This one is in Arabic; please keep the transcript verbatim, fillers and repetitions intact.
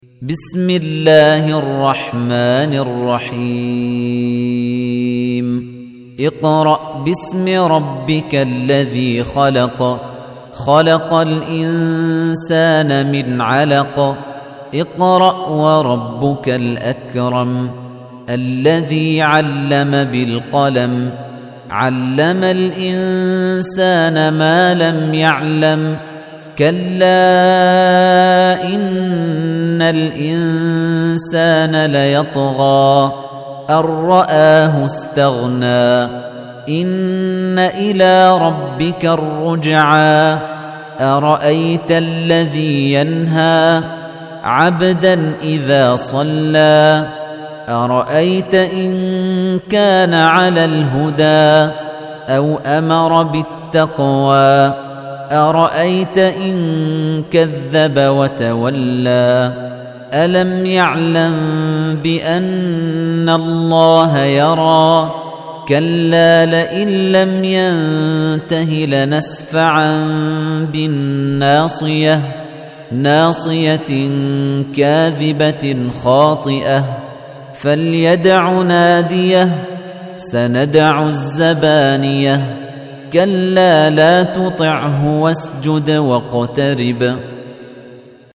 بسم الله الرحمن الرحيم اقرأ باسم ربك الذي خلق خلق الإنسان من علق اقرأ وربك الأكرم الذي علم بالقلم علم الإنسان ما لم يعلم كلا إن الإنسان ليطغى أن رآه استغنى إن إلى ربك الرجعى أرأيت الذي ينهى عبدا إذا صلى أرأيت إن كان على الهدى أو أمر بالتقوى أرأيت إن كذب وتولى ألم يعلم بأن الله يرى كلا لئن لم ينته لنسفعا بالناصية ناصية كاذبة خاطئة فليدع ناديه سندع الزبانية كلا لا تطعه واسجد واقترب